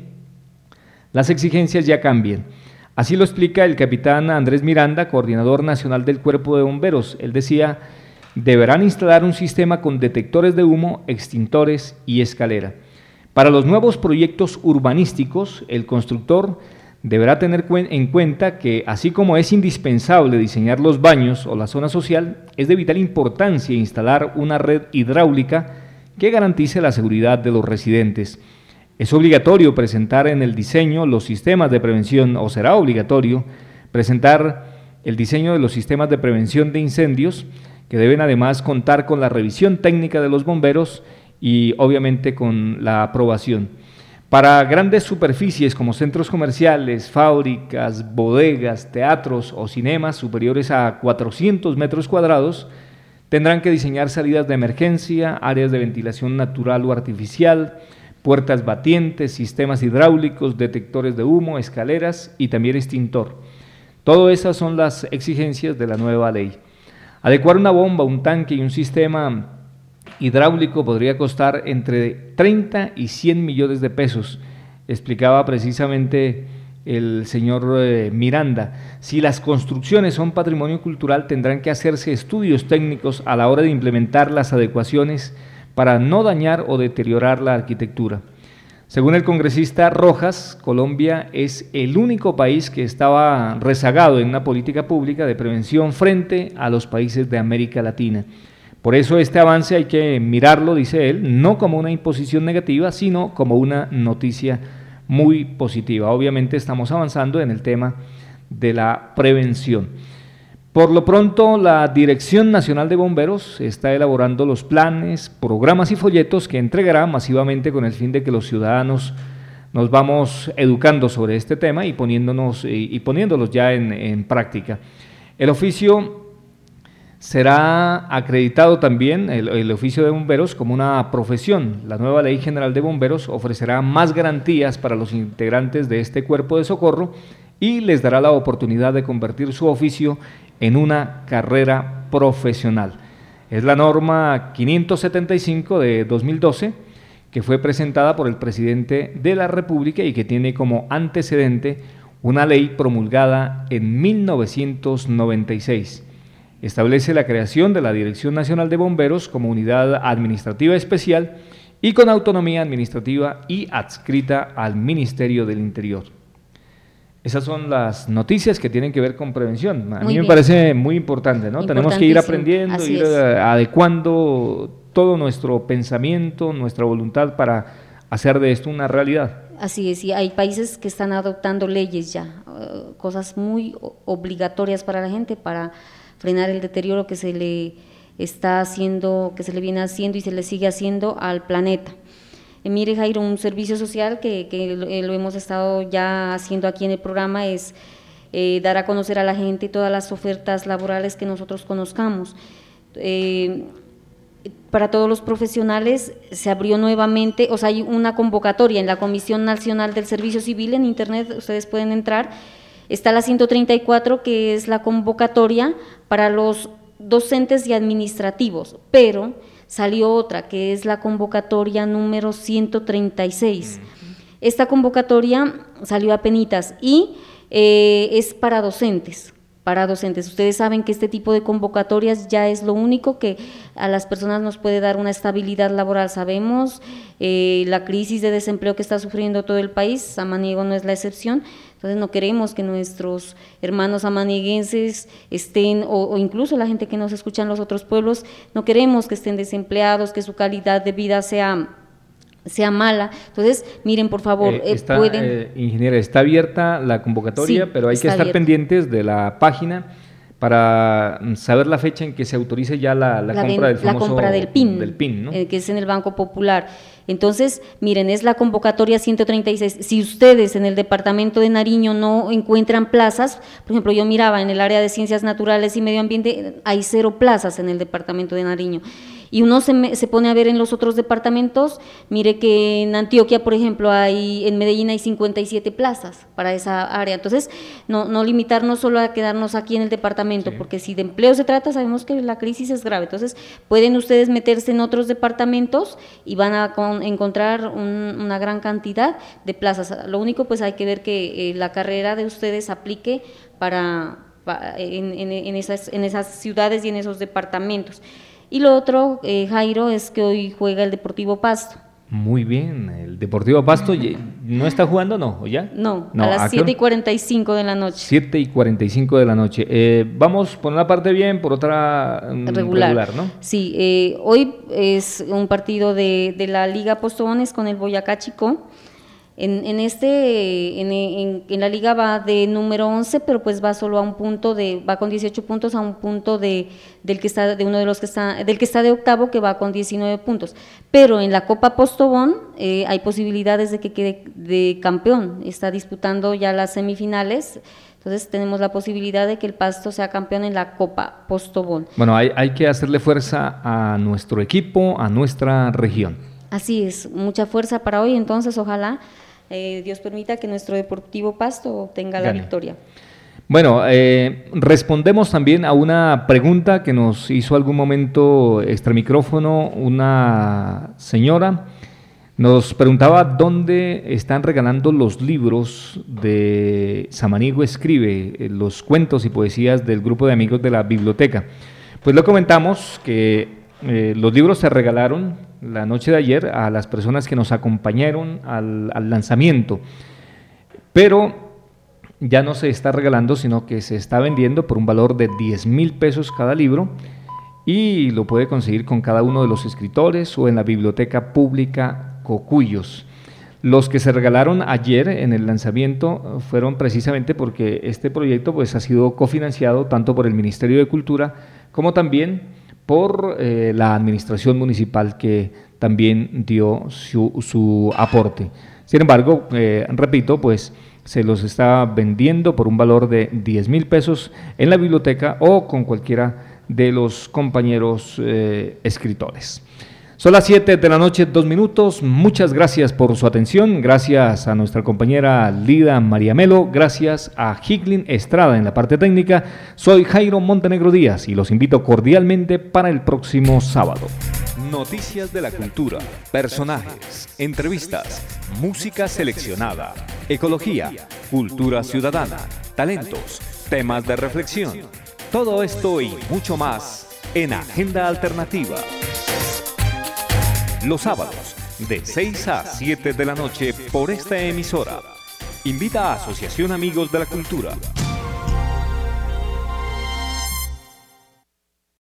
[SPEAKER 1] las exigencias ya cambian. Así lo explica el capitán Andrés Miranda, coordinador nacional del Cuerpo de Bomberos. Él decía: deberán instalar un sistema con detectores de humo, extintores y escalera. Para los nuevos proyectos urbanísticos, el constructor deberá tener en cuenta que, así como es indispensable diseñar los baños o la zona social, es de vital importancia instalar una red hidráulica que garantice la seguridad de los residentes. Es obligatorio presentar en el diseño los sistemas de prevención, o será obligatorio presentar el diseño de los sistemas de prevención de incendios, que deben además contar con la revisión técnica de los bomberos y obviamente con la aprobación. Para grandes superficies como centros comerciales, fábricas, bodegas, teatros o cinemas superiores a cuatrocientos metros cuadrados, tendrán que diseñar salidas de emergencia, áreas de ventilación natural o artificial, puertas batientes, sistemas hidráulicos, detectores de humo, escaleras y también extintor. Todas esas son las exigencias de la nueva ley. Adecuar una bomba, un tanque y un sistema hidráulico podría costar entre treinta y cien millones de pesos, explicaba precisamente el señor eh, Miranda. Si las construcciones son patrimonio cultural, tendrán que hacerse estudios técnicos a la hora de implementar las adecuaciones para no dañar o deteriorar la arquitectura. Según el congresista Rojas, Colombia es el único país que estaba rezagado en una política pública de prevención frente a los países de América Latina. Por eso este avance hay que mirarlo, dice él, no como una imposición negativa, sino como una noticia muy positiva. Obviamente estamos avanzando en el tema de la prevención. Por lo pronto, la Dirección Nacional de Bomberos está elaborando los planes, programas y folletos que entregará masivamente con el fin de que los ciudadanos nos vamos educando sobre este tema y poniéndonos y, y poniéndolos ya en, en práctica. El oficio será acreditado también, el, el oficio de bomberos, como una profesión. La nueva Ley General de Bomberos ofrecerá más garantías para los integrantes de este cuerpo de socorro y les dará la oportunidad de convertir su oficio en una carrera profesional. Es la norma quinientos setenta y cinco de dos mil doce, que fue presentada por el presidente de la República y que tiene como antecedente una ley promulgada en mil novecientos noventa y seis. Establece la creación de la Dirección Nacional de Bomberos como unidad administrativa especial y con autonomía administrativa y adscrita al Ministerio del Interior. Esas son las noticias que tienen que ver con prevención. A muy mí bien. Me parece muy importante, ¿no? Tenemos que ir aprendiendo, Así ir es. adecuando todo nuestro pensamiento, nuestra voluntad para hacer de esto una realidad.
[SPEAKER 2] Así es, y hay países que están adoptando leyes ya, uh, cosas muy obligatorias para la gente para frenar el deterioro que se le está haciendo, que se le viene haciendo y se le sigue haciendo al planeta. Eh, mire, Jairo, un servicio social que, que lo, eh, lo hemos estado ya haciendo aquí en el programa es eh, dar a conocer a la gente todas las ofertas laborales que nosotros conozcamos. Eh, para todos los profesionales se abrió nuevamente, o sea, hay una convocatoria en la Comisión Nacional del Servicio Civil, en internet ustedes pueden entrar. Está la ciento treinta y cuatro, que es la convocatoria para los docentes y administrativos, pero salió otra, que es la convocatoria número ciento treinta y seis. Esta convocatoria salió apenitas y eh, es para docentes, para docentes. Ustedes saben que este tipo de convocatorias ya es lo único que a las personas nos puede dar una estabilidad laboral. Sabemos eh, la crisis de desempleo que está sufriendo todo el país, Samaniego no es la excepción. Entonces no queremos que nuestros hermanos amanieguenses estén, o, o incluso la gente que nos escucha en los otros pueblos, no queremos que estén desempleados, que su calidad de vida sea, sea mala. Entonces, miren, por favor,
[SPEAKER 1] eh, está,
[SPEAKER 2] eh, pueden…
[SPEAKER 1] Eh, ingeniera, está abierta la convocatoria,
[SPEAKER 2] sí,
[SPEAKER 1] pero hay que estar abierta. pendientes de la página para saber la fecha en que se autorice ya la, la, la compra, del famoso,
[SPEAKER 2] la compra del P I N,
[SPEAKER 1] del P I N, ¿no?
[SPEAKER 2] eh, que es en el Banco Popular. Entonces, miren, es la convocatoria ciento treinta y seis. Si ustedes en el departamento de Nariño no encuentran plazas, por ejemplo, yo miraba en el área de Ciencias Naturales y Medio Ambiente, hay cero plazas en el departamento de Nariño. Y uno se, me, se pone a ver en los otros departamentos, mire que en Antioquia, por ejemplo, hay, en Medellín hay cincuenta y siete plazas para esa área. Entonces, no, no limitarnos solo a quedarnos aquí en el departamento, sí. porque si de empleo se trata, sabemos que la crisis es grave. Entonces, pueden ustedes meterse en otros departamentos y van a con, encontrar un, una gran cantidad de plazas. Lo único, pues hay que ver que eh, la carrera de ustedes aplique para, para en, en, en, esas, en esas ciudades y en esos departamentos. Y lo otro, eh, Jairo, es que hoy juega el Deportivo Pasto.
[SPEAKER 1] Muy bien, el Deportivo Pasto no está jugando, ¿no? ¿O ya?
[SPEAKER 2] No, no, a las siete y cuarenta y cinco de la noche.
[SPEAKER 1] siete y cuarenta y cinco de la noche. Eh, vamos por una parte bien, por otra regular, regular ¿no?
[SPEAKER 2] Sí, eh, hoy es un partido de, de la Liga Postobón con el Boyacá Chicó. En, en este en, en, en la liga va de número once, pero pues va solo a un punto de va con dieciocho puntos a un punto de del que está de uno de los que está del que está de octavo, que va con diecinueve puntos. Pero en la Copa Postobón eh, hay posibilidades de que quede de campeón. Está disputando ya las semifinales. Entonces tenemos la posibilidad de que el Pasto sea campeón en la Copa Postobón.
[SPEAKER 1] Bueno, hay, hay que hacerle fuerza a nuestro equipo, a nuestra región.
[SPEAKER 2] Así es, mucha fuerza para hoy, entonces ojalá Eh, Dios permita que nuestro Deportivo Pasto obtenga la victoria.
[SPEAKER 1] Bueno, eh, respondemos también a una pregunta que nos hizo algún momento extramicrófono una señora. Nos preguntaba dónde están regalando los libros de Samaniego Escribe, eh, los cuentos y poesías del grupo de amigos de la biblioteca. Pues lo comentamos que eh, los libros se regalaron la noche de ayer a las personas que nos acompañaron al, al lanzamiento, pero ya no se está regalando, sino que se está vendiendo por un valor de diez mil pesos cada libro y lo puede conseguir con cada uno de los escritores o en la Biblioteca Pública Cocuyos. Los que se regalaron ayer en el lanzamiento fueron precisamente porque este proyecto pues ha sido cofinanciado tanto por el Ministerio de Cultura como también por eh, la administración municipal, que también dio su, su aporte. Sin embargo, eh, repito, pues se los está vendiendo por un valor de diez mil pesos en la biblioteca o con cualquiera de los compañeros eh, escritores. Son las siete de la noche, dos minutos. Muchas gracias por su atención. Gracias a nuestra compañera Lida María Melo. Gracias a Higlin Estrada en la parte técnica. Soy Jairo Montenegro Díaz y los invito cordialmente para el próximo sábado.
[SPEAKER 4] Noticias de la cultura, personajes, entrevistas, música seleccionada, ecología, cultura ciudadana, talentos, temas de reflexión. Todo esto y mucho más en Agenda Alternativa. Los sábados, de seis a siete de la noche por esta emisora. Invita a Asociación Amigos de la Cultura.